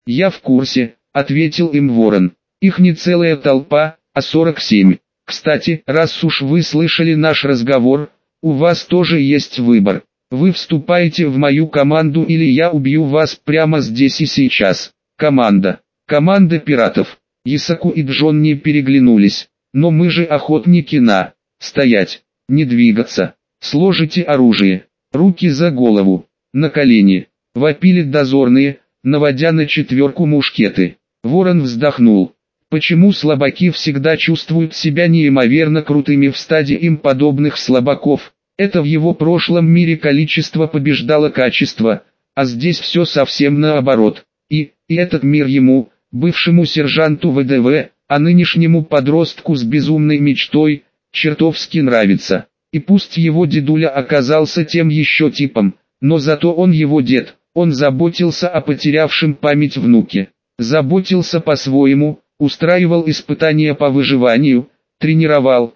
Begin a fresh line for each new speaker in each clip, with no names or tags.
«Я в курсе», — ответил им Ворон. «Их не целая толпа, а 47. Кстати, раз уж вы слышали наш разговор, у вас тоже есть выбор. Вы вступаете в мою команду или я убью вас прямо здесь и сейчас». Команда. Команда пиратов. Исаку и Джонни переглянулись. «Но мы же охотники на...» «Стоять! Не двигаться! Сложите оружие! Руки за голову! На колени!» Вопили дозорные, наводя на четверку мушкеты. Ворон вздохнул. Почему слабаки всегда чувствуют себя неимоверно крутыми в стаде им подобных слабаков? Это в его прошлом мире количество побеждало качество, а здесь все совсем наоборот. И этот мир ему, бывшему сержанту ВДВ, а нынешнему подростку с безумной мечтой, чертовски нравится. И пусть его дедуля оказался тем еще типом, но зато он его дед, он заботился о потерявшем память внуке. Заботился по-своему, устраивал испытания по выживанию, тренировал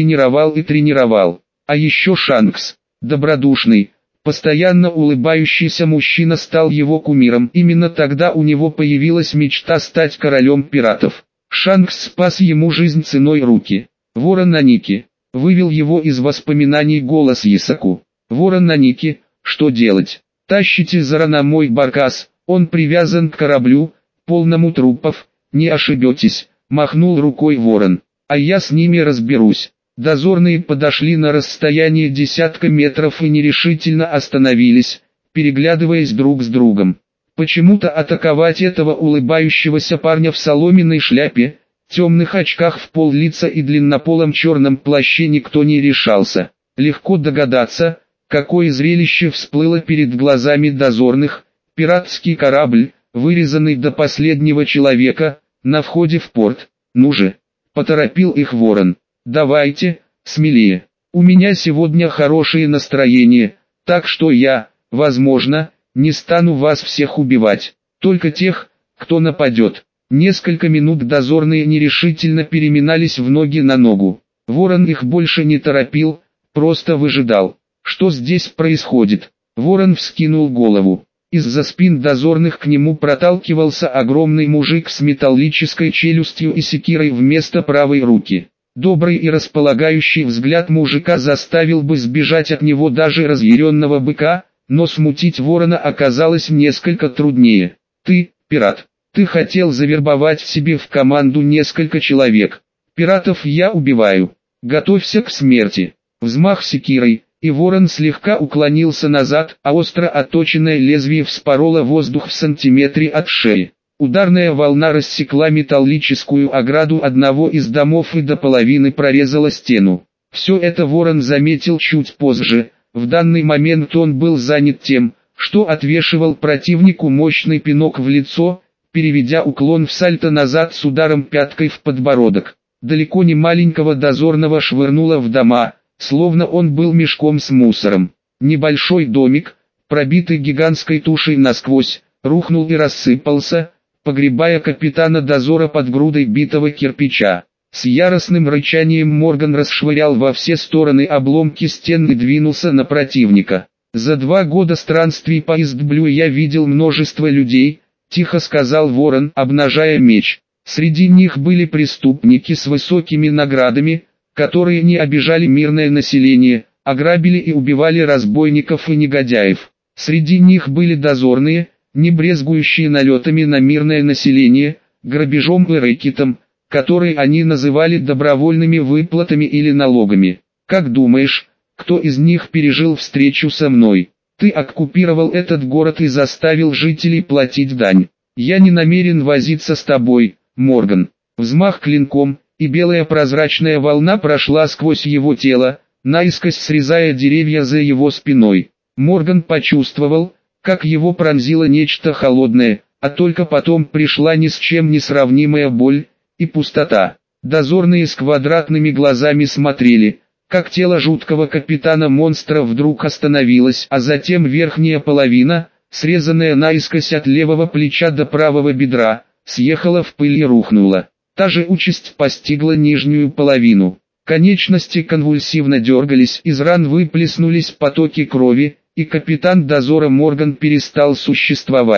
и тренировал. А еще Шанкс, добродушный, постоянно улыбающийся мужчина стал его кумиром. Именно тогда у него появилась мечта стать королем пиратов. Шанкс спас ему жизнь ценой руки. «Ворон на Нике», вывел его из воспоминаний голос Исаку. «Ворон на Нике, что делать? Тащите за рана мой баркас, он привязан к кораблю, полному трупов, не ошибетесь», махнул рукой Ворон. «А я с ними разберусь». Дозорные подошли на расстояние десятка метров и нерешительно остановились, переглядываясь друг с другом. Почему-то атаковать этого улыбающегося парня в соломенной шляпе, темных очках в пол лица и длиннополом черном плаще никто не решался. Легко догадаться, какое зрелище всплыло перед глазами дозорных. Пиратский корабль, вырезанный до последнего человека, на входе в порт. «Ну же!» – поторопил их Ворон. «Давайте, смелее. У меня сегодня хорошее настроение, так что я, возможно, не стану вас всех убивать, только тех, кто нападет». Несколько минут дозорные нерешительно переминались в ноги на ногу. Ворон их больше не торопил, просто выжидал. Что здесь происходит? Ворон вскинул голову. Из-за спин дозорных к нему проталкивался огромный мужик с металлической челюстью и секирой вместо правой руки. Добрый и располагающий взгляд мужика заставил бы сбежать от него даже разъяренного быка, но смутить Ворона оказалось несколько труднее. «Ты, пират, ты хотел завербовать себе в команду несколько человек. Пиратов я убиваю. Готовься к смерти». Взмах секирой, и Ворон слегка уклонился назад, а остро отточенное лезвие вспороло воздух в сантиметре от шеи. Ударная волна рассекла металлическую ограду одного из домов и до половины прорезала стену. Все это Ворон заметил чуть позже. В данный момент он был занят тем, что отвешивал противнику мощный пинок в лицо, переведя уклон в сальто назад с ударом пяткой в подбородок. Далеко не маленького дозорного швырнуло в дома, словно он был мешком с мусором. Небольшой домик, пробитый гигантской тушей насквозь, рухнул и рассыпался, погребая капитана дозора под грудой битого кирпича. С яростным рычанием Морган расшвырял во все стороны обломки стен и двинулся на противника. «За 2 года странствий по Истблю я видел множество людей», — тихо сказал Ворон, обнажая меч. Среди них были преступники с высокими наградами, которые не обижали мирное население, а грабили и убивали разбойников и негодяев. Среди них были дозорные, не брезгующие налетами на мирное население, грабежом и рэкетом, которые они называли добровольными выплатами или налогами. «Как думаешь, кто из них пережил встречу со мной? Ты оккупировал этот город и заставил жителей платить дань. Я не намерен возиться с тобой, Морган». Взмах клинком, и белая прозрачная волна прошла сквозь его тело, наискось срезая деревья за его спиной. Морган почувствовал, как его пронзило нечто холодное, а только потом пришла ни с чем не сравнимая боль и пустота. Дозорные с квадратными глазами смотрели, как тело жуткого капитана-монстра вдруг остановилось, а затем верхняя половина, срезанная наискось от левого плеча до правого бедра, съехала в пыль и рухнула. Та же участь постигла нижнюю половину. Конечности конвульсивно дергались, из ран выплеснулись потоки крови, и капитан дозора Морган перестал существовать.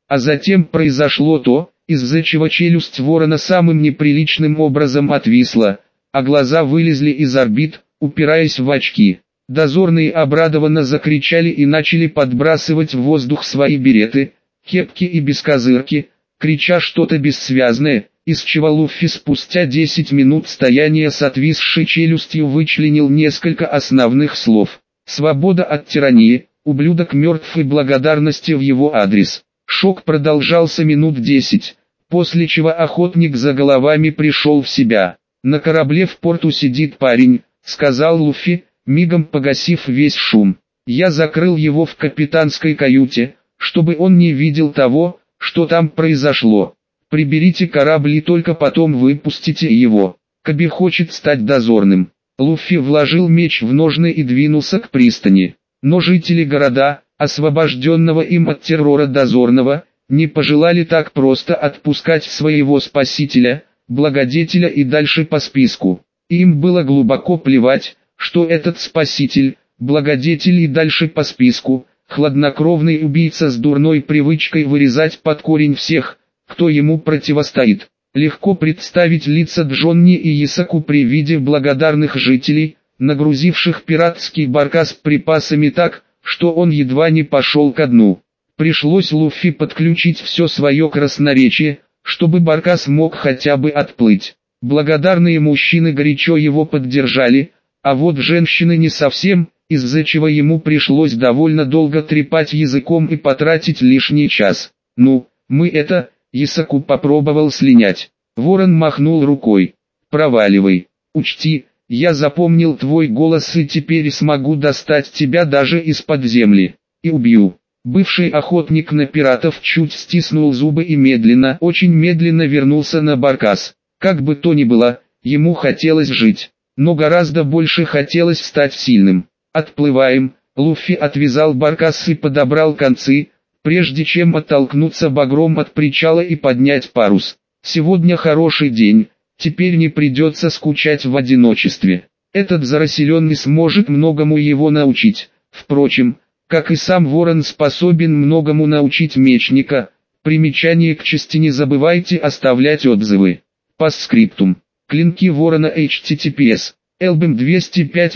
А затем произошло то, из-за чего челюсть ворона самым неприличным образом отвисла, а глаза вылезли из орбит, упираясь в очки. Дозорные обрадованно закричали и начали подбрасывать в воздух свои береты, кепки и бескозырки, крича что-то бессвязное, из чего Луффи спустя 10 минут стояния с отвисшей челюстью вычленил несколько основных слов. «Свобода от тирании», «ублюдок мертв» и благодарности в его адрес. Шок продолжался минут 10, после чего охотник за головами пришел в себя. «На корабле в порту сидит парень», — сказал Луффи, мигом погасив весь шум. «Я закрыл его в капитанской каюте, чтобы он не видел того, что там произошло. Приберите корабль и только потом выпустите его. Каби хочет стать дозорным». Луффи вложил меч в ножны и двинулся к пристани. Но жители города, освобожденного им от террора дозорного, не пожелали так просто отпускать своего спасителя, благодетеля и дальше по списку. Им было глубоко плевать, что этот спаситель, благодетель и дальше по списку, хладнокровный убийца с дурной привычкой вырезать под корень всех, кто ему противостоит. Легко представить лица Джонни и Исаку при виде благодарных жителей, нагрузивших пиратский баркас припасами так, что он едва не пошел ко дну. Пришлось Луффи подключить все свое красноречие, чтобы баркас мог хотя бы отплыть. Благодарные мужчины горячо его поддержали, а вот женщины не совсем, из-за чего ему пришлось довольно долго трепать языком и потратить лишний час. «Ну, мы это...» Исаку попробовал слинять. Ворон махнул рукой. «Проваливай. Учти, я запомнил твой голос и теперь смогу достать тебя даже из-под земли. И убью». Бывший охотник на пиратов чуть стиснул зубы и медленно, очень медленно вернулся на баркас. Как бы то ни было, ему хотелось жить, но гораздо больше хотелось стать сильным. «Отплываем», Луффи отвязал баркас и подобрал концы, прежде чем оттолкнуться багром от причала и поднять парус. «Сегодня хороший день, теперь не придется скучать в одиночестве. Этот зарасиленный сможет многому его научить. Впрочем, как и сам ворон способен многому научить мечника». Примечание к части: не забывайте оставлять отзывы. Постскриптум. Клинки ворона https. Элбэм 205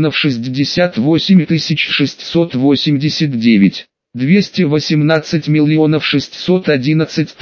068 689. 218 611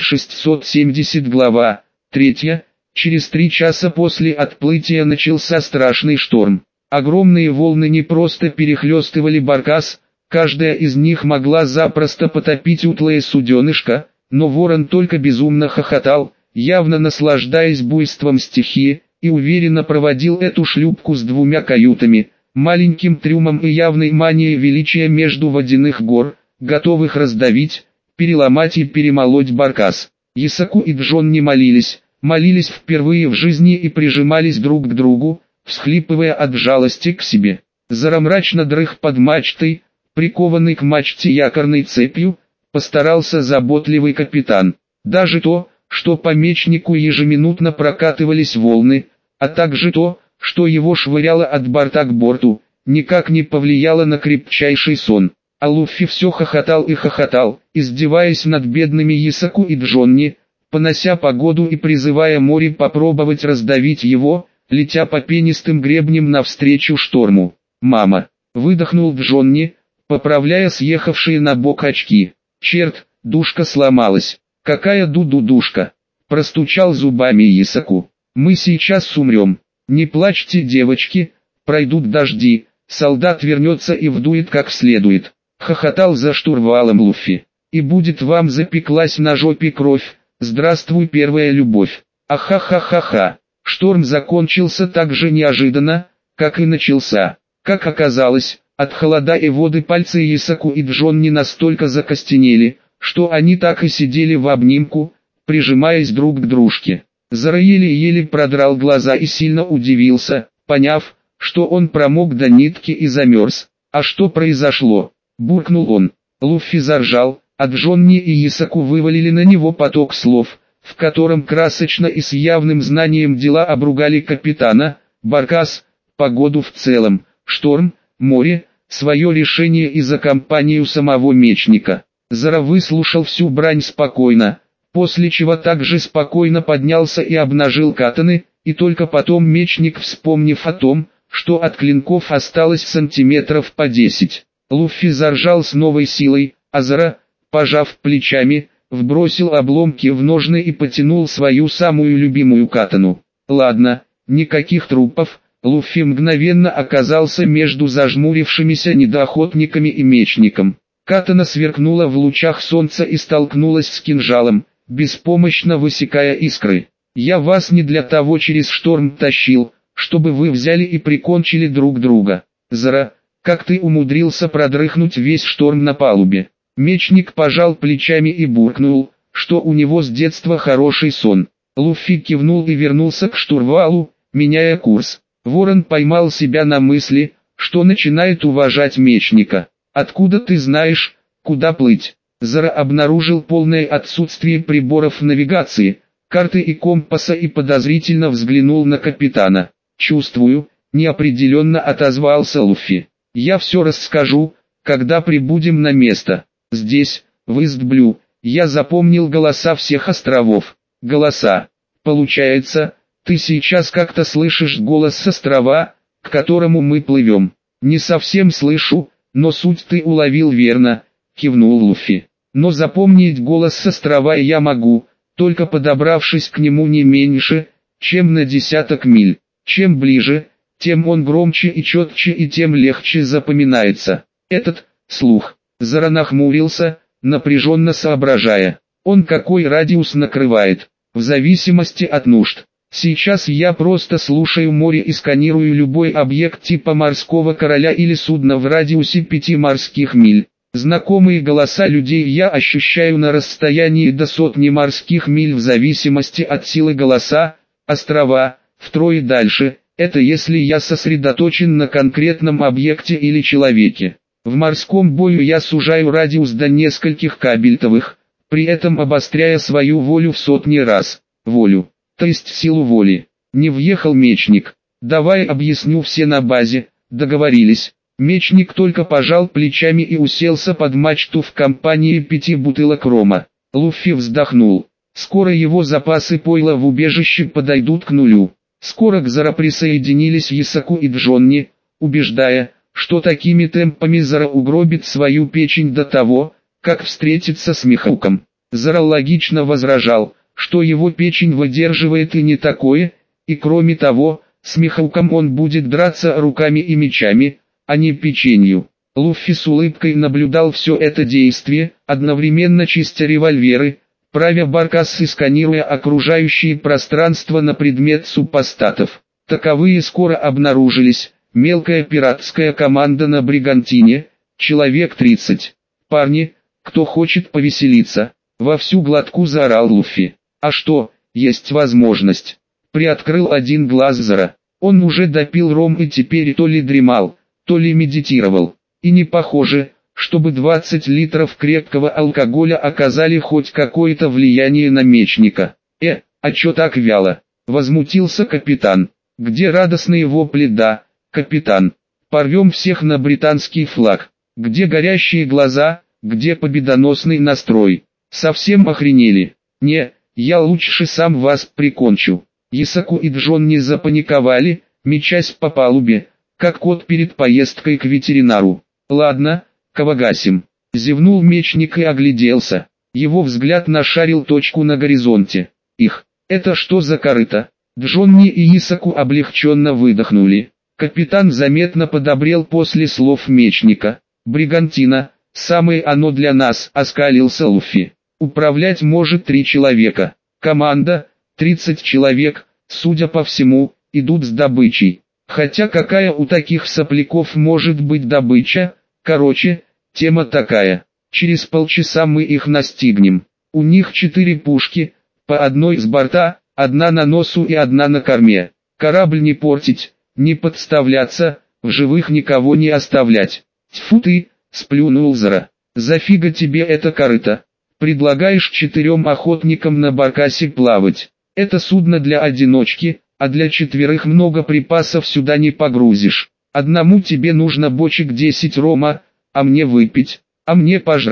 670. Глава 3. Через 3 часа после отплытия начался страшный шторм. Огромные волны не просто перехлестывали баркас, каждая из них могла запросто потопить утлое суденышко, но ворон только безумно хохотал, явно наслаждаясь буйством стихии, и уверенно проводил эту шлюпку с 2 каютами, маленьким трюмом и явной манией величия между водяных гор, готовых раздавить, переломать и перемолоть баркас. Исаку и Джонни молились впервые в жизни и прижимались друг к другу, всхлипывая от жалости к себе. Зара мрачно дрых под мачтой, прикованный к мачте якорной цепью, постарался заботливый капитан. Даже то, что по мечнику ежеминутно прокатывались волны, а также то, что его швыряло от борта к борту, никак не повлияло на крепчайший сон. А Луффи все хохотал и хохотал, издеваясь над бедными Исаку и Джонни, понося погоду и призывая море попробовать раздавить его, летя по пенистым гребням навстречу шторму. «Мама!» — выдохнул Джонни, поправляя съехавшие на бок очки. «Черт, душка сломалась!» «Какая ду-ду-душка!» — простучал зубами Исаку. «Мы сейчас умрем. Не плачьте, девочки, пройдут дожди, солдат вернется и вдует как следует», — хохотал за штурвалом Луффи. «И будет вам запеклась на жопе кровь, здравствуй, первая любовь». Ахахахаха. Шторм закончился так же неожиданно, как и начался. Как оказалось, от холода и воды пальцы Исаку и Джонни настолько закостенели, что они так и сидели в обнимку, прижимаясь друг к дружке. Зара еле-еле продрал глаза и сильно удивился, поняв, что он промок до нитки и замерз. «А что произошло?» – буркнул он. Луффи заржал, а Джонни и Исаку вывалили на него поток слов, в котором красочно и с явным знанием дела обругали капитана, баркас, погоду в целом, шторм, море, свое решение и за компанию самого мечника. Зара выслушал всю брань спокойно, после чего также спокойно поднялся и обнажил катаны, и только потом мечник, вспомнив о том, что от клинков осталось сантиметров по 10. Луффи заржал с новой силой, а Зара, пожав плечами, вбросил обломки в ножны и потянул свою самую любимую катану. Ладно, никаких трупов. Луффи мгновенно оказался между зажмурившимися недоохотниками и мечником. Катана сверкнула в лучах солнца и столкнулась с кинжалом, беспомощно высекая искры. «Я вас не для того через шторм тащил, чтобы вы взяли и прикончили друг друга. Зара, как ты умудрился продрыхнуть весь шторм на палубе?» Мечник пожал плечами и буркнул, что у него с детства хороший сон. Луффи кивнул и вернулся к штурвалу, меняя курс. Ворон поймал себя на мысли, что начинает уважать мечника. «Откуда ты знаешь, куда плыть?» Зара обнаружил полное отсутствие приборов навигации, карты и компаса и подозрительно взглянул на капитана. «Чувствую», — неопределенно отозвался Луффи. «Я все расскажу, когда прибудем на место. Здесь, в Истблю, я запомнил голоса всех островов». «Голоса. Получается, ты сейчас как-то слышишь голос с острова, к которому мы плывем?» «Не совсем слышу, но суть ты уловил верно», — кивнул Луффи. «Но запомнить голос с острова я могу, только подобравшись к нему не меньше, чем на 10 миль. Чем ближе, тем он громче и четче и тем легче запоминается. Этот слух». Зара нахмурился, напряженно соображая. «Он какой радиус накрывает? В зависимости от нужд. Сейчас я просто слушаю море и сканирую любой объект типа морского короля или судна в радиусе 5 морских миль. Знакомые голоса людей я ощущаю на расстоянии до 100 морских миль в зависимости от силы голоса. Острова, втрое дальше, это если я сосредоточен на конкретном объекте или человеке. В морском бою я сужаю радиус до нескольких кабельтовых, при этом обостряя свою волю в сотни раз. Волю. То есть силу воли. Не въехал мечник. «Давай объясню все на базе», договорились. Мечник только пожал плечами и уселся под мачту в компании 5 бутылок рома. Луффи вздохнул. Скоро его запасы пойла в убежище подойдут к нулю. Скоро к Зара присоединились Ясаку и Джонни, убеждая, что такими темпами Зара угробит свою печень до того, как встретится с Михауком. Зара логично возражал, что его печень выдерживает и не такое, и кроме того, с Михауком он будет драться руками и мечами, а не печенью. Луффи с улыбкой наблюдал все это действие, одновременно чистя револьверы, правя баркас и сканируя окружающее пространство на предмет супостатов. Таковые скоро обнаружились, мелкая пиратская команда на Бригантине, человек 30. «Парни, кто хочет повеселиться?» — во всю глотку заорал Луффи. «А что, есть возможность?» Приоткрыл один глаз Зара. Он уже допил ром и теперь то ли дремал, то ли медитировал. И не похоже, чтобы 20 литров крепкого алкоголя оказали хоть какое-то влияние на мечника. А чё так вяло?» — возмутился капитан. «Где радостные вопли? Да, капитан, порвем всех на британский флаг. Где горящие глаза, где победоносный настрой? Совсем охренели? Не, я лучше сам вас прикончу». Ясаку и Джонни запаниковали, мечась по палубе, как кот перед поездкой к ветеринару. «Ладно, Кавагасим», — зевнул мечник и огляделся. Его взгляд нашарил точку на горизонте. Это что за корыто?» Джонни и Ясаку облегченно выдохнули. Капитан заметно подобрел после слов мечника. «Бригантина, самое оно для нас», — оскалился Луффи. «Управлять может 3 человека. Команда, 30 человек, судя по всему, идут с добычей. Хотя какая у таких сопляков может быть добыча? Короче, тема такая. Через полчаса мы их настигнем. У них 4 пушки, по одной с борта, одна на носу и одна на корме. Корабль не портить, не подставляться, в живых никого не оставлять». «Тьфу ты», — сплюнул Зара. «Зафига тебе это корыто? Предлагаешь 4 охотникам на баркасе плавать? Это судно для одиночки, а для 4 много припасов сюда не погрузишь. Одному тебе нужно бочек 10 рома, а мне выпить, а мне пожрать.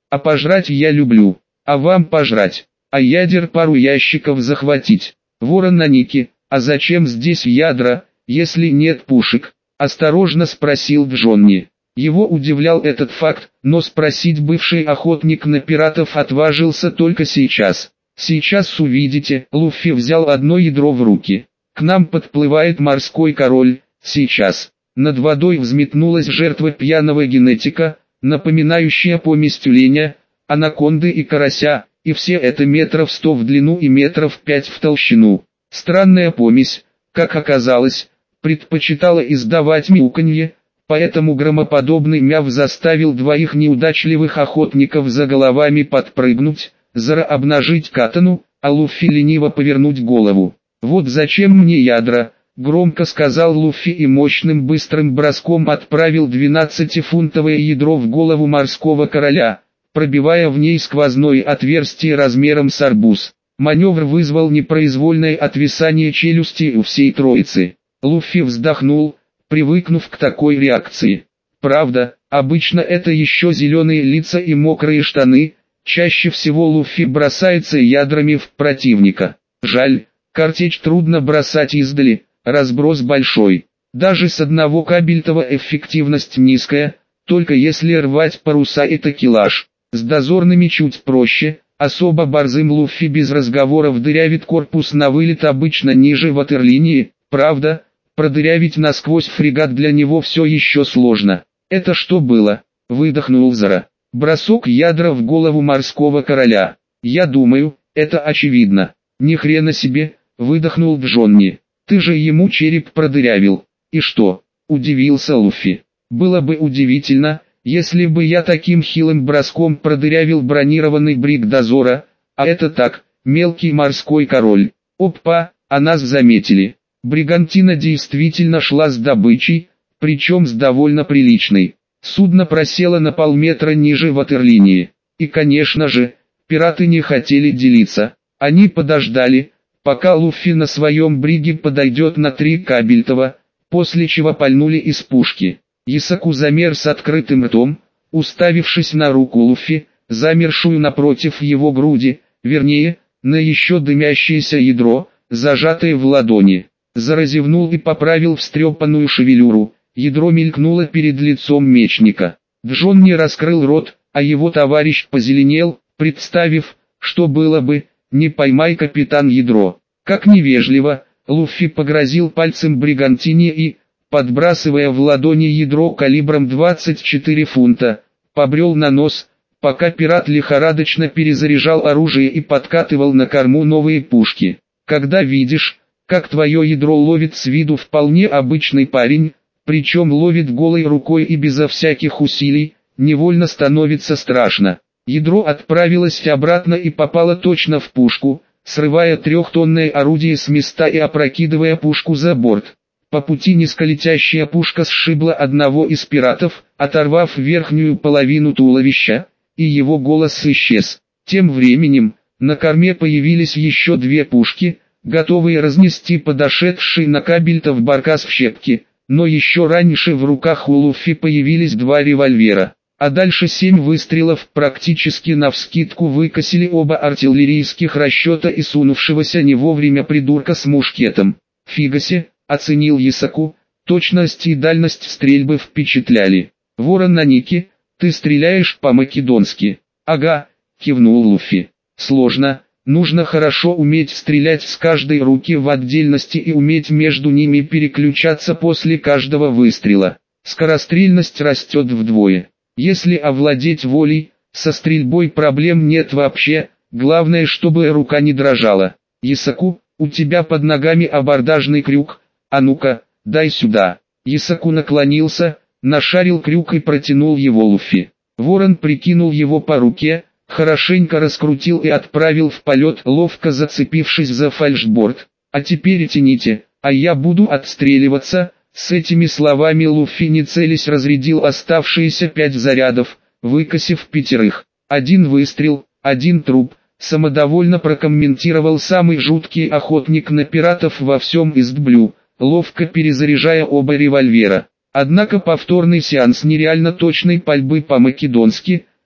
А пожрать я люблю. А вам пожрать. А ядер пару ящиков захватить. Ворон на Нике, а зачем здесь ядра, если нет пушек? Осторожно спросил Джонни. Его удивлял этот факт, но спросить бывший охотник на пиратов отважился только сейчас. Сейчас увидите, Луффи взял одно ядро в руки. К нам подплывает морской король, сейчас. Над водой взметнулась жертва пьяного генетика, напоминающая помесь тюленя, анаконды и карася, и все это метров 100 в длину и метров 5 в толщину. Странная помесь, как оказалось, предпочитала издавать мяуканье, поэтому громоподобный мяв заставил двоих неудачливых охотников за головами подпрыгнуть, Зара обнажить катану, а Луффи лениво повернуть голову. «Вот зачем мне ядра», — громко сказал Луффи и мощным быстрым броском отправил 12-фунтовое ядро в голову морского короля, пробивая в ней сквозное отверстие размером с арбуз. Маневр вызвал непроизвольное отвисание челюсти у всей троицы. Луффи вздохнул, привыкнув к такой реакции. Правда, обычно это еще зеленые лица и мокрые штаны, чаще всего Луффи бросается ядрами в противника. Жаль, картечь трудно бросать издали, разброс большой. Даже с одного кабельтова эффективность низкая, только если рвать паруса и такелаж. С дозорными чуть проще, особо борзым Луффи без разговоров дырявит корпус на вылет обычно ниже ватерлинии, правда, продырявить насквозь фрегат для него все еще сложно. «Это что было?» — выдохнул Зара. «Бросок ядра в голову морского короля. Я думаю, это очевидно». «Ни хрена себе», — выдохнул Джонни. «Ты же ему череп продырявил». «И что?» — удивился Луффи. «Было бы удивительно, если бы я таким хилым броском продырявил бронированный бриг дозора, а это так, мелкий морской король. Опа, а нас заметили». Бригантина действительно шла с добычей, причем с довольно приличной. Судно просело на полметра ниже ватерлинии. И конечно же, пираты не хотели делиться. Они подождали, пока Луффи на своем бриге подойдет на 3 кабельтова, после чего пальнули из пушки. Исаку замер с открытым ртом, уставившись на руку Луффи, замершую напротив его груди, вернее, на еще дымящееся ядро, зажатое в ладони. Заразевнул и поправил встрепанную шевелюру, ядро мелькнуло перед лицом мечника. Джон не раскрыл рот, а его товарищ позеленел, представив, что было бы, не поймай капитан ядро. Как невежливо, Луффи погрозил пальцем бригантине и, подбрасывая в ладони ядро калибром 24 фунта, побрел на нос, пока пират лихорадочно перезаряжал оружие и подкатывал на корму новые пушки. Когда видишь, как твое ядро ловит с виду вполне обычный парень, причем ловит голой рукой и безо всяких усилий, невольно становится страшно. Ядро отправилось обратно и попало точно в пушку, срывая 3-тонное орудие с места и опрокидывая пушку за борт. По пути низколетящая пушка сшибла одного из пиратов, оторвав верхнюю половину туловища, и его голос исчез. Тем временем, на корме появились еще 2 пушки, готовые разнести подошедший на кабельтов баркас в щепки, но еще раньше в руках у Луффи появились 2 револьвера, а дальше 7 выстрелов практически навскидку выкосили оба артиллерийских расчета и сунувшегося не вовремя придурка с мушкетом. «Фигасе», — оценил Исаку, точность и дальность стрельбы впечатляли. «Ворон на Нике, ты стреляешь по-македонски». «Ага», — кивнул Луффи. «Сложно. Нужно хорошо уметь стрелять с каждой руки в отдельности и уметь между ними переключаться после каждого выстрела. Скорострельность растет вдвое. Если овладеть волей, со стрельбой проблем нет вообще, главное, чтобы рука не дрожала. Исаку, у тебя под ногами абордажный крюк, а ну-ка, дай сюда». Исаку наклонился, нашарил крюк и протянул его Луффи. Ворон прикинул его по руке, хорошенько раскрутил и отправил в полет, ловко зацепившись за фальшборд. «А теперь тяните, а я буду отстреливаться». С этими словами Луффи не целясь разрядил оставшиеся 5 зарядов, выкосив 5. «Один выстрел, 1 труп», самодовольно прокомментировал самый жуткий охотник на пиратов во всем Истблю, ловко перезаряжая оба револьвера. Однако повторный сеанс нереально точной пальбы по-македонски,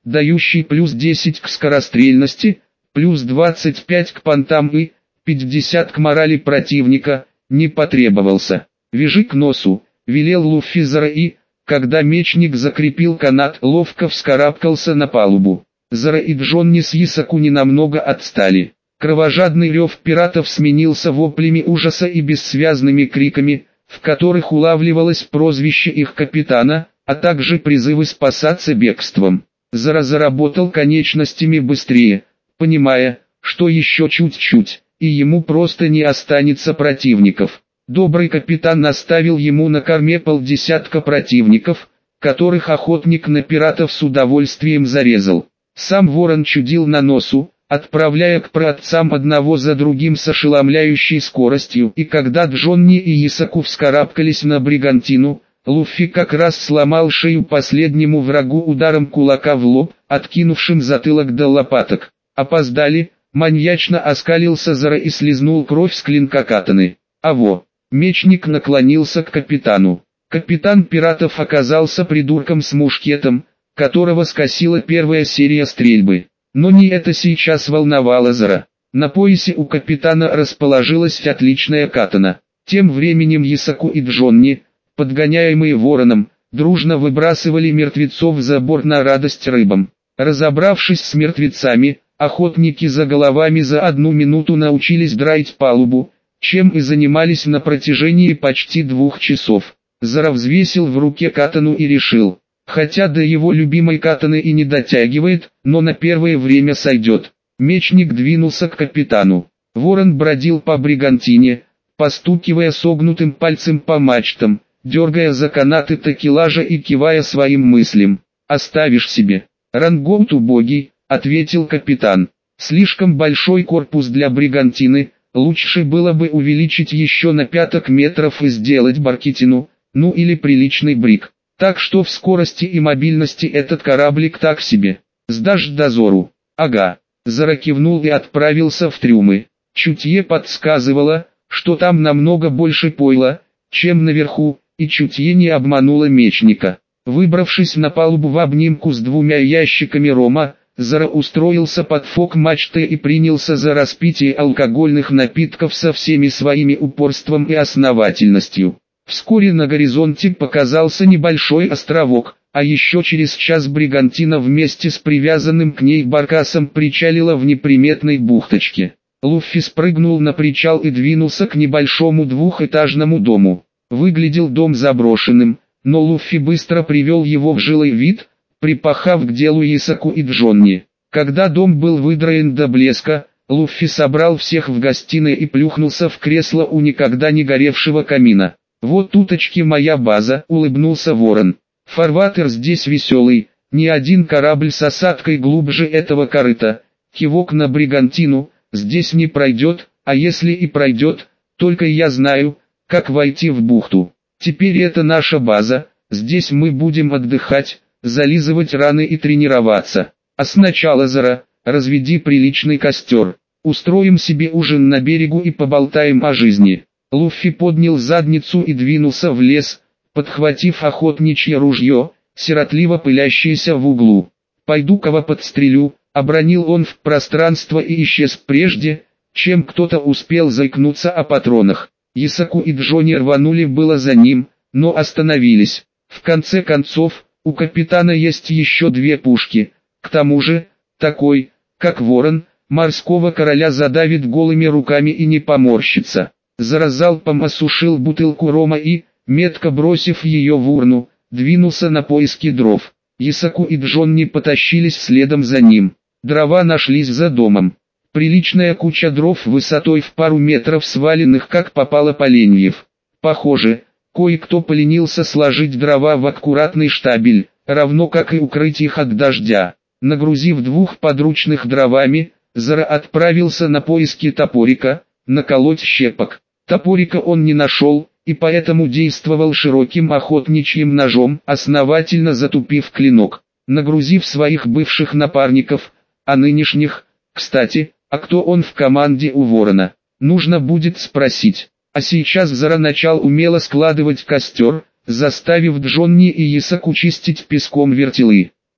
дающий плюс 10 к скорострельности, плюс 25 к понтам и 50 к морали противника, не потребовался. «Вяжи к носу», — велел Луффи Зора и, когда мечник закрепил канат, ловко вскарабкался на палубу. Зора и Джонни с Йисаку ненамного отстали. Кровожадный рев пиратов сменился воплями ужаса и бессвязными криками, в которых улавливалось прозвище их капитана, а также призывы спасаться бегством. Зора заработал конечностями быстрее, понимая, что еще чуть-чуть, и ему просто не останется противников. Добрый капитан наставил ему на корме полдесятка противников, которых охотник на пиратов с удовольствием зарезал. Сам ворон чудил на носу, отправляя к праотцам одного за другим с ошеломляющей скоростью, и когда Джонни и Йисаку вскарабкались на бригантину, Луффи как раз сломал шею последнему врагу ударом кулака в лоб, откинувшим затылок до лопаток. Опоздали, маньячно оскалился Зора и слизнул кровь с клинка катаны. «Аво!» Мечник наклонился к капитану. Капитан пиратов оказался придурком с мушкетом, которого скосила первая серия стрельбы. Но не это сейчас волновало Зора. На поясе у капитана расположилась отличная катана. Тем временем Йисаку и Джонни, подгоняемые вороном, дружно выбрасывали мертвецов за борт на радость рыбам. Разобравшись с мертвецами, охотники за головами за 1 минуту научились драить палубу, чем и занимались на протяжении почти 2 часов. Зора взвесил в руке катану и решил, хотя до его любимой катаны и не дотягивает, но на первое время сойдет. Мечник двинулся к капитану. Ворон бродил по бригантине, постукивая согнутым пальцем по мачтам, дергая за канаты такелажа и кивая своим мыслям. «Оставишь себе». «Рангоут убогий», — ответил капитан. «Слишком большой корпус для бригантины. Лучше было бы увеличить еще на 5 метров и сделать баркетину, ну или приличный бриг. Так что в скорости и мобильности этот кораблик так себе. Сдашь дозору?» «Ага». Зора кивнул и отправился в трюмы. Чутье подсказывало, что там намного больше пойла, чем наверху, и чутье не обмануло мечника. Выбравшись на палубу в обнимку с 2 ящиками рома, Зора устроился под фок-мачтой и принялся за распитие алкогольных напитков со всеми своими упорством и основательностью. Вскоре на горизонте показался небольшой островок, а еще через час бригантина вместе с привязанным к ней баркасом причалила в неприметной бухточке. Луффи спрыгнул на причал и двинулся к небольшому 2-этажному дому. Выглядел дом заброшенным, но Луффи быстро привел его в жилой вид, припахав к делу Йисаку и Джонни. Когда дом был выдраен до блеска, Луффи собрал всех в гостиной и плюхнулся в кресло у никогда не горевшего камина. «Вот туточки моя база», — улыбнулся ворон. «Фарватер здесь веселый, ни один корабль с осадкой глубже этого корыта. Кивок на бригантину, здесь не пройдет, а если и пройдет, только я знаю, как войти в бухту. Теперь это наша база, здесь мы будем отдыхать, зализывать раны и тренироваться. А сначала, Зора, разведи приличный костер. Устроим себе ужин на берегу и поболтаем о жизни». Луффи поднял задницу и двинулся в лес, подхватив охотничье ружье, сиротливо пылящееся в углу. «Пойду-ка подстрелю», — обронил он в пространство и исчез прежде, чем кто-то успел заикнуться о патронах. Йисаку и Джонни рванули было за ним, но остановились. В конце концов, у капитана есть еще 2 пушки. К тому же, такой, как ворон, морского короля задавит голыми руками и не поморщится. Зора залпом осушил бутылку рома и, метко бросив ее в урну, двинулся на поиски дров. Йисаку и Джонни потащились следом за ним. Дрова нашлись за домом. Приличная куча дров высотой в пару метров, сваленных как попало поленьев. Похоже, кое-кто поленился сложить дрова в аккуратный штабель, равно как и укрыть их от дождя. Нагрузив 2 подручных дровами, Зора отправился на поиски топорика, наколоть щепок. Топорика он не нашел, и поэтому действовал широким охотничьим ножом, основательно затупив клинок. Нагрузив своих бывших напарников, а нынешних, кстати, а кто он в команде у ворона, нужно будет спросить. А сейчас Зора начал умело складывать костер, заставив Джонни и Йисаку чистить песком вертелы.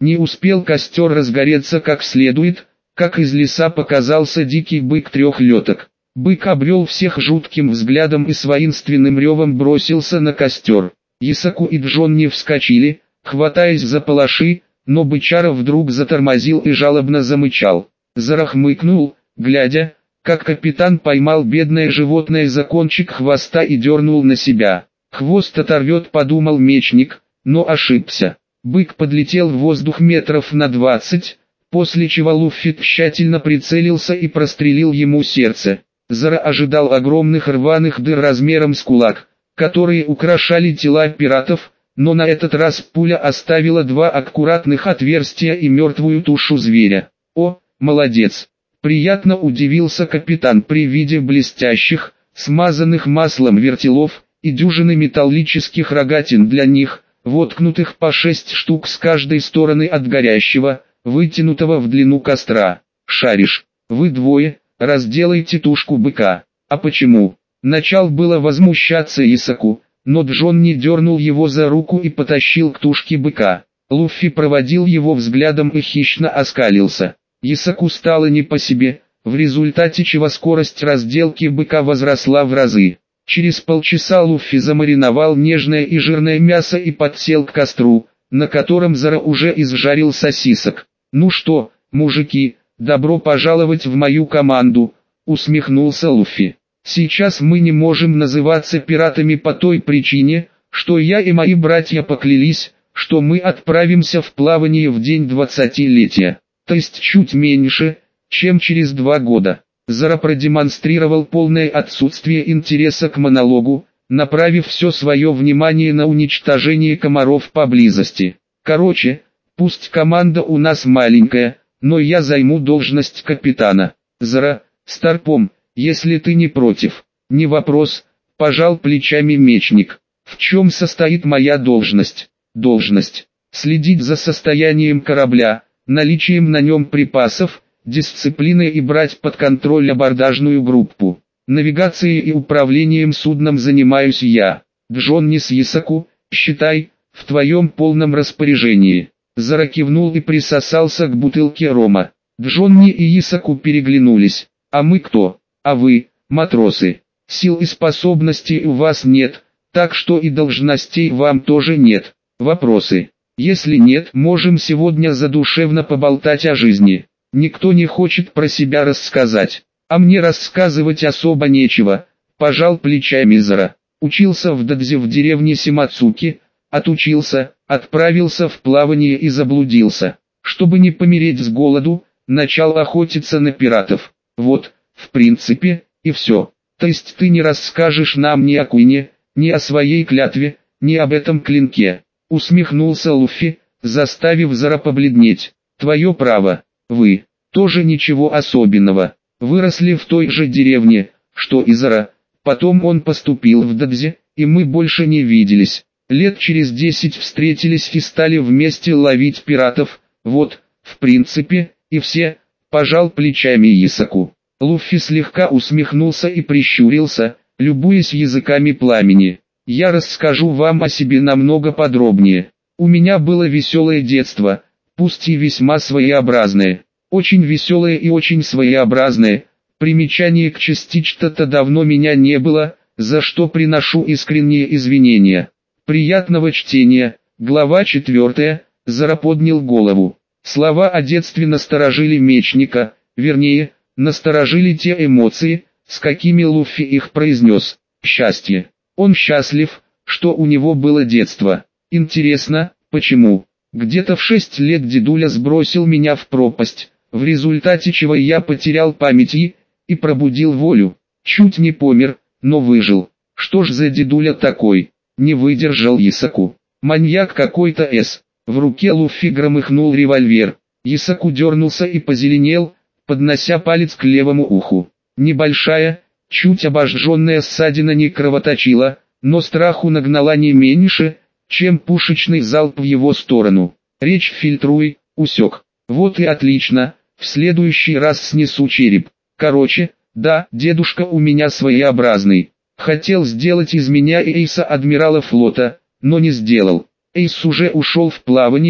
Не успел костер разгореться как следует, как из леса показался дикий бык трехлеток. Бык обрел всех жутким взглядом и с воинственным ревом бросился на костер. Исаку и Джонни вскочили, хватаясь за палаши, но бычара вдруг затормозил и жалобно замычал. Зара хмыкнул, глядя, как капитан поймал бедное животное за кончик хвоста и дернул на себя. «Хвост оторвет», подумал мечник, но ошибся. Бык подлетел в воздух метров на 20, после чего Луффи тщательно прицелился и прострелил ему сердце. Зара ожидал огромных рваных дыр размером с кулак, которые украшали тела пиратов, но на этот раз пуля оставила 2 аккуратных отверстия и мертвую тушу зверя. «О, молодец!» Приятно удивился капитан при виде блестящих, смазанных маслом вертелов, и дюжины металлических рогатин для них, воткнутых по 6 штук с каждой стороны от горящего, вытянутого в длину костра. «Шаришь, вы двое, разделайте тушку быка». «А почему?» Начал было возмущаться Исаку, но Джонни дернул его за руку и потащил к тушке быка. Луффи проводил его взглядом и хищно оскалился. Исаку стало не по себе, в результате чего скорость разделки быка возросла в разы. Через полчаса Луффи замариновал нежное и жирное мясо и подсел к костру, на котором Зара уже изжарил сосисок. «Ну что, мужики, добро пожаловать в мою команду», — усмехнулся Луффи. «Сейчас мы не можем называться пиратами по той причине, что я и мои братья поклялись, что мы отправимся в плавание в день 20-летия, то есть чуть меньше, чем через 2 года». Зара продемонстрировал полное отсутствие интереса к монологу, направив все свое внимание на уничтожение комаров поблизости. «Короче, пусть команда у нас маленькая, но я займу должность капитана. Зара, старпом, если ты не против». «Не вопрос», — пожал плечами мечник. «В чем состоит моя должность?» «Должность. Следить за состоянием корабля, наличием на нем припасов, дисциплиной и брать под контроль абордажную группу. Навигацией и управлением судном занимаюсь я. Джонни с Исаку, считай, в твоем полном распоряжении». Зара кивнул и присосался к бутылке рома. Джонни и Исаку переглянулись. «А мы кто? А вы, матросы? Сил и способностей у вас нет, так что и должностей вам тоже нет. Вопросы? Если нет, можем сегодня задушевно поболтать о жизни. Никто не хочет про себя рассказать. А мне рассказывать особо нечего», — пожал плечами Зара. «Учился в Дадзе в деревне Симацуки, отучился, отправился в плавание и заблудился. Чтобы не помереть с голоду, начал охотиться на пиратов. Вот, в принципе, и все. То есть ты не расскажешь нам ни о Куине, ни о своей клятве, ни об этом клинке?» Усмехнулся Луффи, заставив Зара побледнеть. «Твое право. Вы тоже ничего особенного. Выросли в той же деревне, что и Зара. Потом он поступил в Дадзе, и мы больше не виделись. Лет через 10 встретились и стали вместе ловить пиратов. Вот, в принципе, и все», — пожал плечами Исаку. Луффи слегка усмехнулся и прищурился, любуясь языками пламени. «Я расскажу вам о себе намного подробнее. У меня было веселое детство, пусть и весьма своеобразное. Очень веселое и очень своеобразное. Примечание к частично-то давно меня не было, за что приношу искренние извинения. Приятного чтения». Глава 4. Зара поднял голову. Слова о детстве насторожили мечника, вернее, насторожили те эмоции, с какими Луффи их произнес. Счастье. Он счастлив, что у него было детство. Интересно, почему? Где-то в 6 лет дедуля сбросил меня в пропасть, в результате чего я потерял память и пробудил волю. Чуть не помер, но выжил. Что ж за дедуля такой? Не выдержал Исаку. Маньяк какой-то В руке Луффи громыхнул револьвер. Исаку дернулся и позеленел, поднося палец к левому уху. Небольшая, чуть обожженная ссадина не кровоточила, но страху нагнала не меньше, чем пушечный залп в его сторону. «Речь фильтруй, усек». «Вот и отлично, в следующий раз снесу череп. Короче, да, дедушка у меня своеобразный. Хотел сделать из меня эйса адмирала флота, но не сделал. Эйс уже ушел в плавание,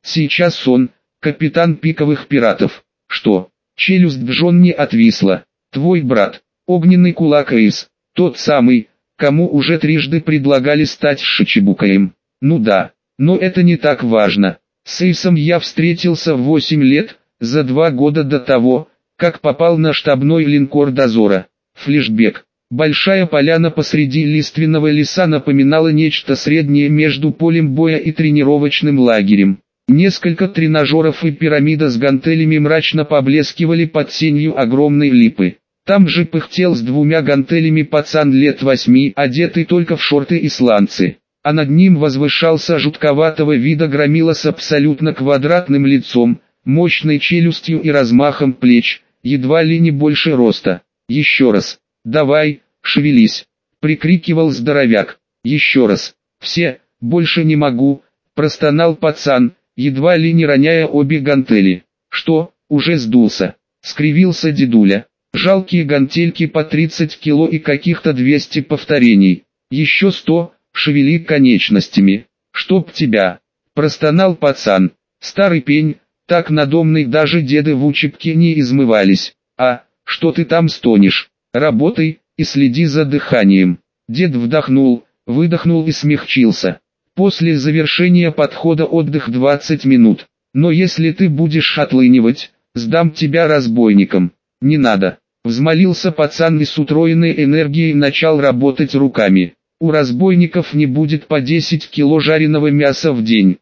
Сейчас он, капитан пиковых пиратов. Что? Челюсть Джонни отвисла. Твой брат, огненный кулак Эйс, тот самый, кому уже трижды предлагали стать Шичибукаем. Ну да, но это не так важно. С Эйсом я встретился в 8 лет, за 2 года до того, как попал на штабной линкор дозора. Флешбек. Большая поляна посреди лиственного леса напоминала нечто среднее между полем боя и тренировочным лагерем. Несколько тренажеров и пирамида с гантелями мрачно поблескивали под сенью огромной липы. Там же пыхтел с 2 гантелями пацан лет 8, одетый только в шорты и сланцы. А над ним возвышался жутковатого вида громила с абсолютно квадратным лицом, мощной челюстью и размахом плеч, едва ли не больше роста. «Еще раз! Давай, шевелись!» — прикрикивал здоровяк. «Еще раз! Все, больше не могу!» — простонал пацан, едва ли не роняя обе гантели. «Что, уже сдулся?» — скривился дедуля. «Жалкие гантельки по 30 кило и каких-то 200 повторений. Еще 100, шевели конечностями. Чтоб тебя!» — простонал пацан. «Старый пень, так надомный даже деды в учебке не измывались. А, что ты там стонешь? Работай и следи за дыханием». Дед вдохнул, выдохнул и смягчился. «После завершения подхода отдых 20 минут. Но если ты будешь отлынивать, сдам тебя разбойникам». «Не надо», — взмолился пацан и с утроенной энергией начал работать руками. «У разбойников не будет по 10 кило жареного мяса в день».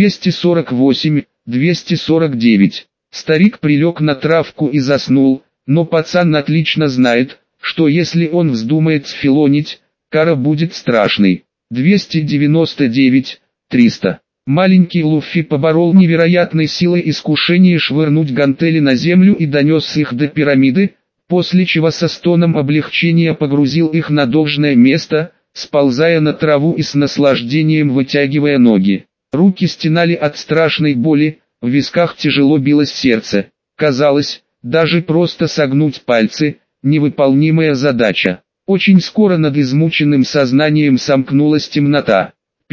248, 249. Старик прилег на травку и заснул, но пацан отлично знает, что если он вздумает сфилонить, кара будет страшной. 299, 300. Маленький Луффи поборол невероятной силой искушение швырнуть гантели на землю и донес их до пирамиды, после чего со стоном облегчения погрузил их на должное место, сползая на траву и с наслаждением вытягивая ноги. Руки стенали от страшной боли, в висках тяжело билось сердце. Казалось, даже просто согнуть пальцы – невыполнимая задача. Очень скоро над измученным сознанием сомкнулась темнота.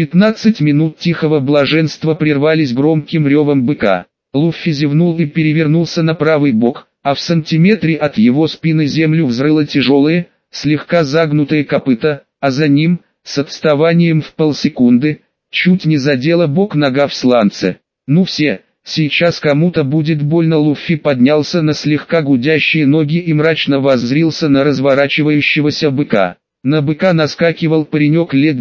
15 минут тихого блаженства прервались громким ревом быка. Луффи зевнул и перевернулся на правый бок, а в сантиметре от его спины землю взрыло тяжелое, слегка загнутое копыто, а за ним, с отставанием в полсекунды, чуть не задела бок нога в сланце. «Ну все, сейчас кому-то будет больно». Луффи поднялся на слегка гудящие ноги и мрачно воззрился на разворачивающегося быка. На быка наскакивал паренек лет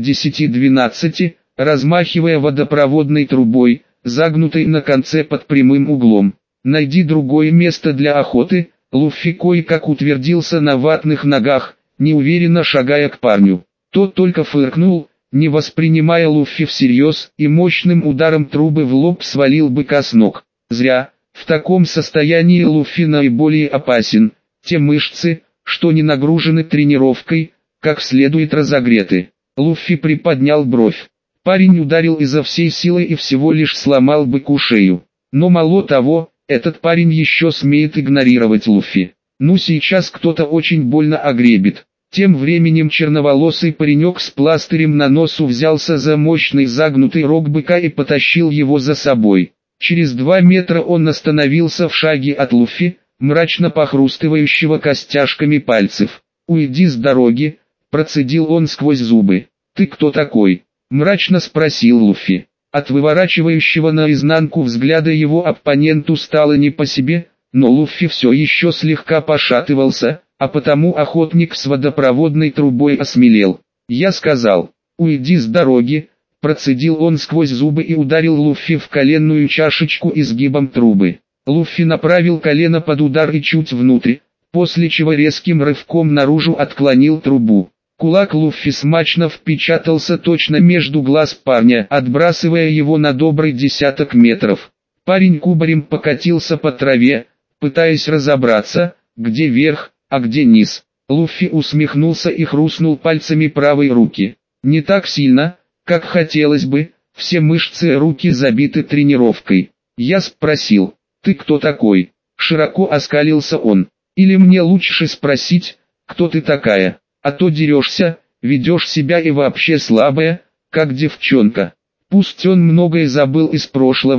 10-12, размахивая водопроводной трубой, загнутой на конце под прямым углом. «Найди другое место для охоты». Луффи кое-как утвердился на ватных ногах, неуверенно шагая к парню. Тот только фыркнул, не воспринимая Луффи всерьез, и мощным ударом трубы в лоб свалил быка с ног. Зря, в таком состоянии Луффи наиболее опасен. Те мышцы, что не нагружены тренировкой, как следует разогреты. Луффи приподнял бровь. Парень ударил изо всей силы и всего лишь сломал быку шею. Но мало того, этот парень еще смеет игнорировать Луффи. Ну сейчас кто-то очень больно огребет. Тем временем черноволосый паренек с пластырем на носу взялся за мощный загнутый рог быка и потащил его за собой. Через 2 метра он остановился в шаге от Луффи, мрачно похрустывающего костяшками пальцев. «Уйди с дороги», — процедил он сквозь зубы. «Ты кто такой?» — мрачно спросил Луффи. От выворачивающего наизнанку взгляда его оппоненту стало не по себе, но Луффи все еще слегка пошатывался, а потому охотник с водопроводной трубой осмелел. «Я сказал, уйди с дороги», — процедил он сквозь зубы и ударил Луффи в коленную чашечку изгибом трубы. Луффи направил колено под удар и чуть внутрь, после чего резким рывком наружу отклонил трубу. Кулак Луффи смачно впечатался точно между глаз парня, отбрасывая его на добрый 10 метров. Парень кубарем покатился по траве, пытаясь разобраться, где верх, а где низ. Луффи усмехнулся и хрустнул пальцами правой руки. Не так сильно, как хотелось бы, все мышцы руки забиты тренировкой. Я спросил, «Ты кто такой?» Широко оскалился он. «Или мне лучше спросить, кто ты такая? А то дерешься, ведешь себя и вообще слабая, как девчонка». Пусть он многое забыл из прошлого,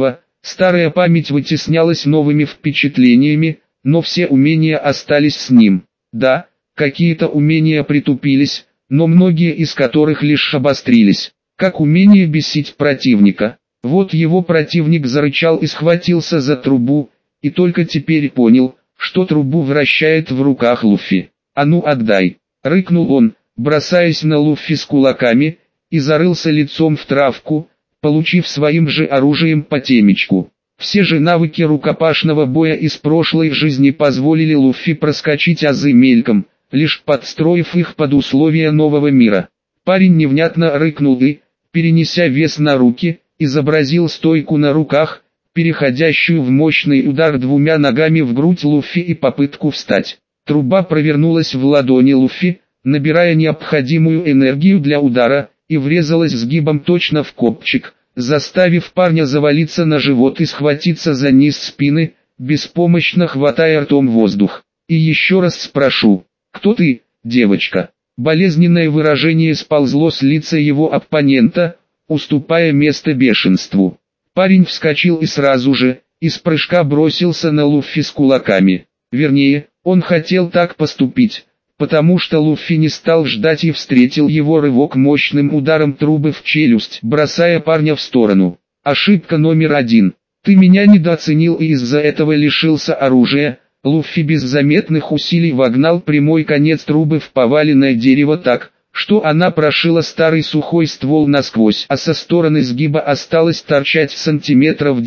Старая память вытеснялась новыми впечатлениями, но все умения остались с ним. Да, какие-то умения притупились, но многие из которых лишь обострились. Как умение бесить противника. Вот его противник зарычал и схватился за трубу, и только теперь понял, что трубу вращает в руках Луффи. «А ну отдай!» — рыкнул он, бросаясь на Луффи с кулаками, и зарылся лицом в травку, получив своим же оружием по темечку. Все же навыки рукопашного боя из прошлой жизни позволили Луффи проскочить азы мельком, лишь подстроив их под условия нового мира. Парень невнятно рыкнул и, перенеся вес на руки, изобразил стойку на руках, переходящую в мощный удар двумя ногами в грудь Луффи и попытку встать. Труба провернулась в ладони Луффи, набирая необходимую энергию для удара, и врезалась сгибом точно в копчик, заставив парня завалиться на живот и схватиться за низ спины, беспомощно хватая ртом воздух. «И еще раз спрошу, кто ты, девочка?» Болезненное выражение сползло с лица его оппонента, уступая место бешенству. Парень вскочил и сразу же, из прыжка бросился на Луффи с кулаками. Вернее, он хотел так поступить, потому что Луффи не стал ждать и встретил его рывок мощным ударом трубы в челюсть, бросая парня в сторону. Ошибка номер 1. Ты меня недооценил и из-за этого лишился оружия. Луффи без заметных усилий вогнал прямой конец трубы в поваленное дерево так, что она прошила старый сухой ствол насквозь, а со стороны сгиба осталось торчать сантиметров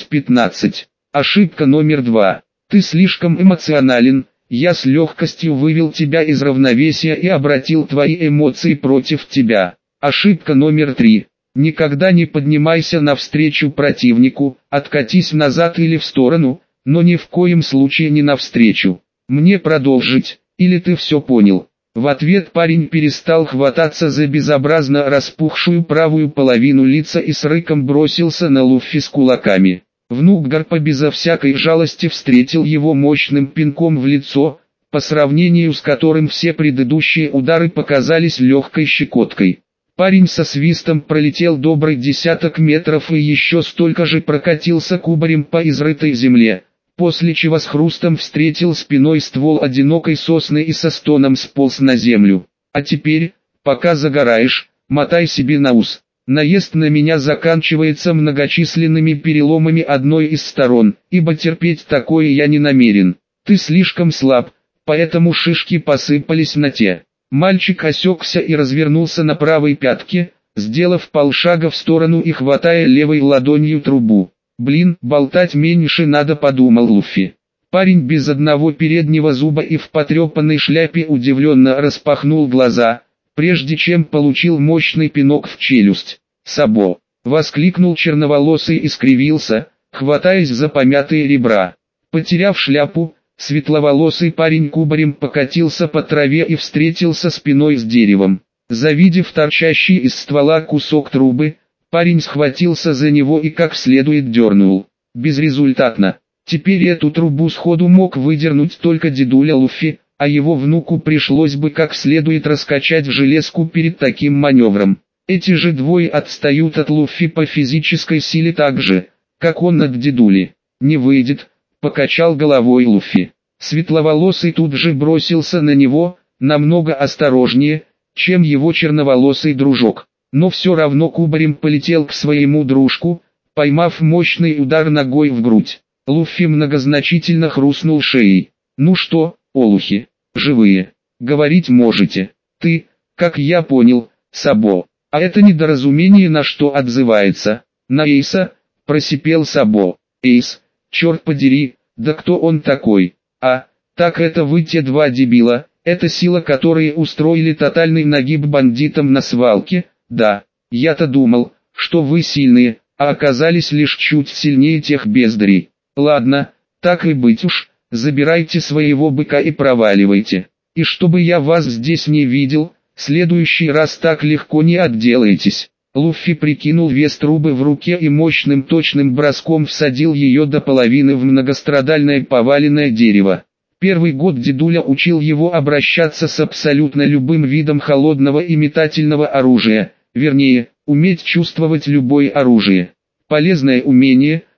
10-15. Ошибка номер 2. Ты слишком эмоционален. Я с легкостью вывел тебя из равновесия и обратил твои эмоции против тебя. Ошибка номер 3. Никогда не поднимайся навстречу противнику, откатись назад или в сторону, но ни в коем случае не навстречу. Мне продолжить, или ты все понял? В ответ парень перестал хвататься за безобразно распухшую правую половину лица и с рыком бросился на Луффи с кулаками. Внук Гарпа безо всякой жалости встретил его мощным пинком в лицо, по сравнению с которым все предыдущие удары показались легкой щекоткой. Парень со свистом пролетел добрый десяток метров и еще столько же прокатился кубарем по изрытой земле, после чего с хрустом встретил спиной ствол одинокой сосны и со стоном сполз на землю. А теперь, пока загораешь, мотай себе на ус. Наезд на меня заканчивается многочисленными переломами одной из сторон, ибо терпеть такое я не намерен. Ты слишком слаб, поэтому шишки посыпались на те. Мальчик осекся и развернулся на правой пятке, сделав полшага в сторону и хватая левой ладонью трубу. «Блин, болтать меньше надо», — подумал Луффи. Парень без одного переднего зуба и в потрепанной шляпе удивленно распахнул глаза, прежде чем получил мощный пинок в челюсть. «Сабо!» — воскликнул черноволосый и скривился, хватаясь за помятые ребра. Потеряв шляпу, светловолосый парень кубарем покатился по траве и встретился спиной с деревом. Завидев торчащий из ствола кусок трубы, парень схватился за него и как следует дернул. Безрезультатно. Теперь эту трубу сходу мог выдернуть только дедуля Луффи, а его внуку пришлось бы как следует раскачать железку перед таким маневром. Эти же двое отстают от Луффи по физической силе так же, как он от дедули. «Не выйдет», — покачал головой Луффи. Светловолосый тут же бросился на него, намного осторожнее, чем его черноволосый дружок. Но все равно кубарем полетел к своему дружку, поймав мощный удар ногой в грудь. Луффи многозначительно хрустнул шеей. «Ну что, олухи, живые, говорить можете? Ты, как я понял, Сабо. А это недоразумение на что отзывается?» «На Эйса», — просипел Сабо. «Эйс, черт подери, да кто он такой?» «А, так это вы те два дебила, это сила, которые устроили тотальный нагиб бандитам на свалке?» «Да, я-то думал, что вы сильные, а оказались лишь чуть сильнее тех бездарей. Ладно, так и быть уж, забирайте своего быка и проваливайте. И чтобы я вас здесь не видел, в следующий раз так легко не отделаетесь». Луффи прикинул вес трубы в руке и мощным точным броском всадил ее до половины в многострадальное поваленное дерево. Первый год дедуля учил его обращаться с абсолютно любым видом холодного и метательного оружия, вернее, уметь чувствовать любое оружие. Полезное умение,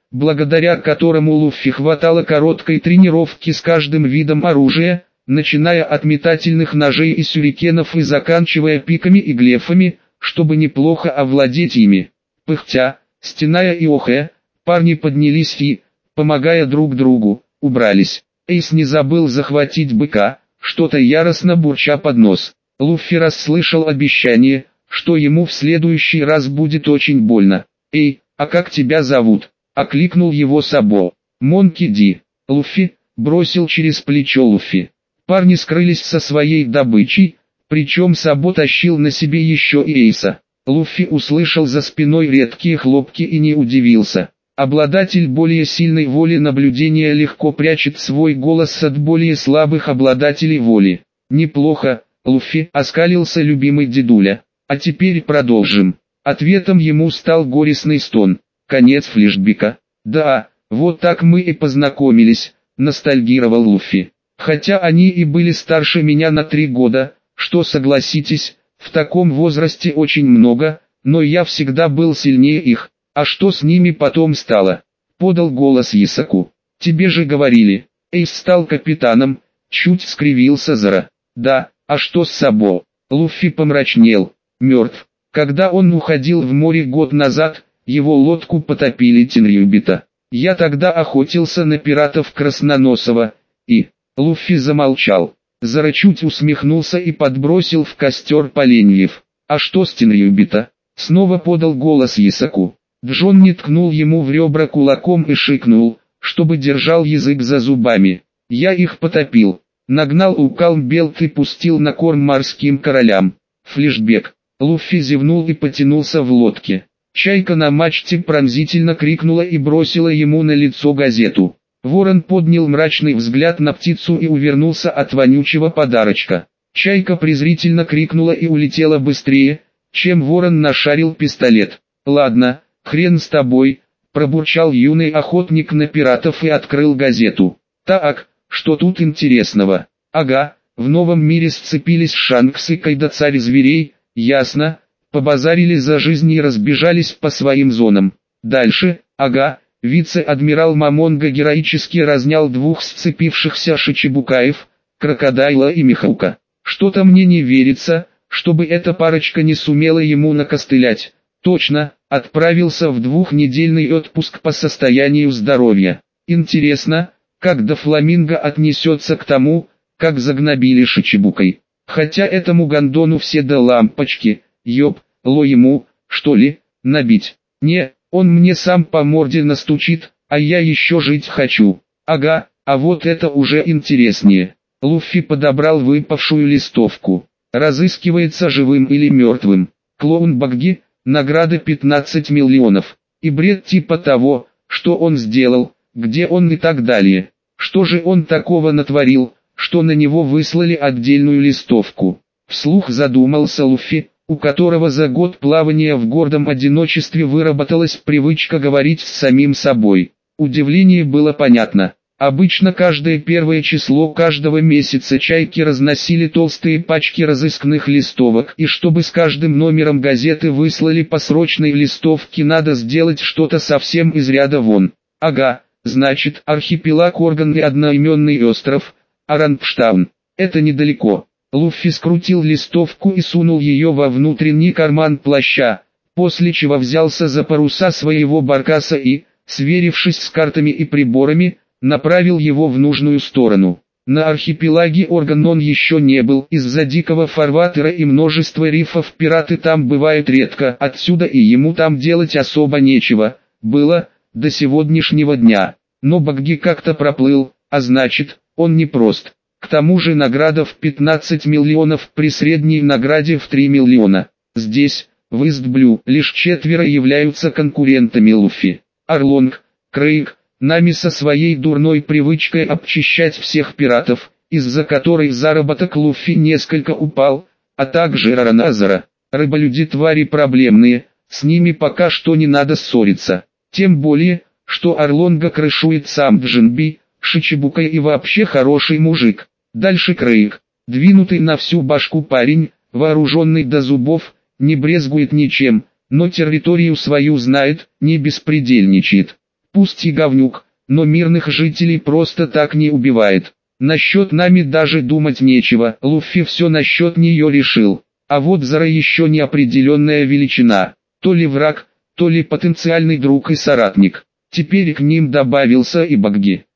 благодаря которому Луффи хватало короткой тренировки с каждым видом оружия, начиная от метательных ножей и сюрикенов и заканчивая пиками и глефами, чтобы неплохо овладеть ими. Пыхтя, стеная и охая, парни поднялись и, помогая друг другу, убрались. Эйс не забыл захватить быка, что-то яростно бурча под нос. Луффи расслышал обещание, что ему в следующий раз будет очень больно. «Эй, а как тебя зовут?» — окликнул его Сабо. «Монки Ди». Луффи бросил через плечо Луффи. Парни скрылись со своей добычей, причем Сабо тащил на себе еще и Эйса. Луффи услышал за спиной редкие хлопки и не удивился. Обладатель более сильной воли наблюдения легко прячет свой голос от более слабых обладателей воли. «Неплохо, Луффи», — оскалился любимый дедуля. «А теперь продолжим». Ответом ему стал горестный стон. Конец флешбека. «Да, вот так мы и познакомились», — ностальгировал Луффи. «Хотя они и были старше меня на 3 года, что, согласитесь, в таком возрасте очень много, но я всегда был сильнее их. А что с ними потом стало?» — подал голос Исаку. «Тебе же говорили». Эйс стал капитаном, чуть скривился Зора. «Да, а что с Сабо?» Луффи помрачнел. «Мертв. Когда он уходил в море год назад, его лодку потопили Тенрюбита. Я тогда охотился на пиратов Красноносова, и...» Луффи замолчал. Зора чуть усмехнулся и подбросил в костер поленьев. «А что с Тенрюбита?» — снова подал голос Исаку. Джонни ткнул ему в ребра кулаком и шикнул, чтобы держал язык за зубами. «Я их потопил. Нагнал у Калмбелт и пустил на корм морским королям». Флешбек. Луффи зевнул и потянулся в лодке. Чайка на мачте пронзительно крикнула и бросила ему на лицо газету. Ворон поднял мрачный взгляд на птицу и увернулся от вонючего подарочка. Чайка презрительно крикнула и улетела быстрее, чем ворон нашарил пистолет. «Ладно, хрен с тобой», — пробурчал юный охотник на пиратов и открыл газету. «Так, что тут интересного?» «Ага, в новом мире сцепились Шанкс и Кайдо, царь зверей, ясно, побазарили за жизнь и разбежались по своим зонам. Дальше, ага». Вице-адмирал Мамонга героически разнял 2 сцепившихся шичибукаев, крокодайла и Михаука. Что-то мне не верится, чтобы эта парочка не сумела ему накостылять. Точно, отправился в 2-недельный отпуск по состоянию здоровья. Интересно, как Дофламинго отнесется к тому, как загнобили шичибукой. Хотя этому гондону все до лампочки, ло ему, что ли, набить. Не, он мне сам по морде настучит, а я еще жить хочу. Ага, а вот это уже интереснее. Луффи подобрал выпавшую листовку. Разыскивается живым или мертвым. Клоун Багги, награда 15 миллионов. И бред типа того, что он сделал, где он и так далее. Что же он такого натворил, что на него выслали отдельную листовку? Вслух задумался Луффи, у которого за год плавания в гордом одиночестве выработалась привычка говорить с самим собой. Удивление было понятно. Обычно каждое первое число каждого месяца чайки разносили толстые пачки разыскных листовок, и чтобы с каждым номером газеты выслали по срочной листовке, надо сделать что-то совсем из ряда вон. Ага, значит, архипелаг Орган и одноименный остров, Аранпштаун. Это недалеко. Луффи скрутил листовку и сунул ее во внутренний карман плаща, после чего взялся за паруса своего баркаса и, сверившись с картами и приборами, направил его в нужную сторону. На архипелаге Орган он еще не был, из-за дикого фарватера и множества рифов пираты там бывают редко, отсюда и ему там делать особо нечего, было, до сегодняшнего дня. Но Багги как-то проплыл, а значит, он не прост. К тому же награда в 15 миллионов при средней награде в 3 миллиона. Здесь, в Истблю, лишь 4 являются конкурентами Луффи. Орлонг, Крейг, Нами со своей дурной привычкой обчищать всех пиратов, из-за которой заработок Луффи несколько упал, а также Рараназара. Рыболюди твари проблемные, с ними пока что не надо ссориться. Тем более, что Орлонга крышует сам Джинби, Шичибукай и вообще хороший мужик. Дальше Крейг, двинутый на всю башку парень, вооруженный до зубов, не брезгует ничем, но территорию свою знает, не беспредельничает. пусть и говнюк, но мирных жителей просто так не убивает. Насчет нами даже думать нечего, Луффи все насчет нее решил. А вот Зора еще неопределенная величина, то ли враг, то ли потенциальный друг и соратник. Теперь к ним добавился и Багги.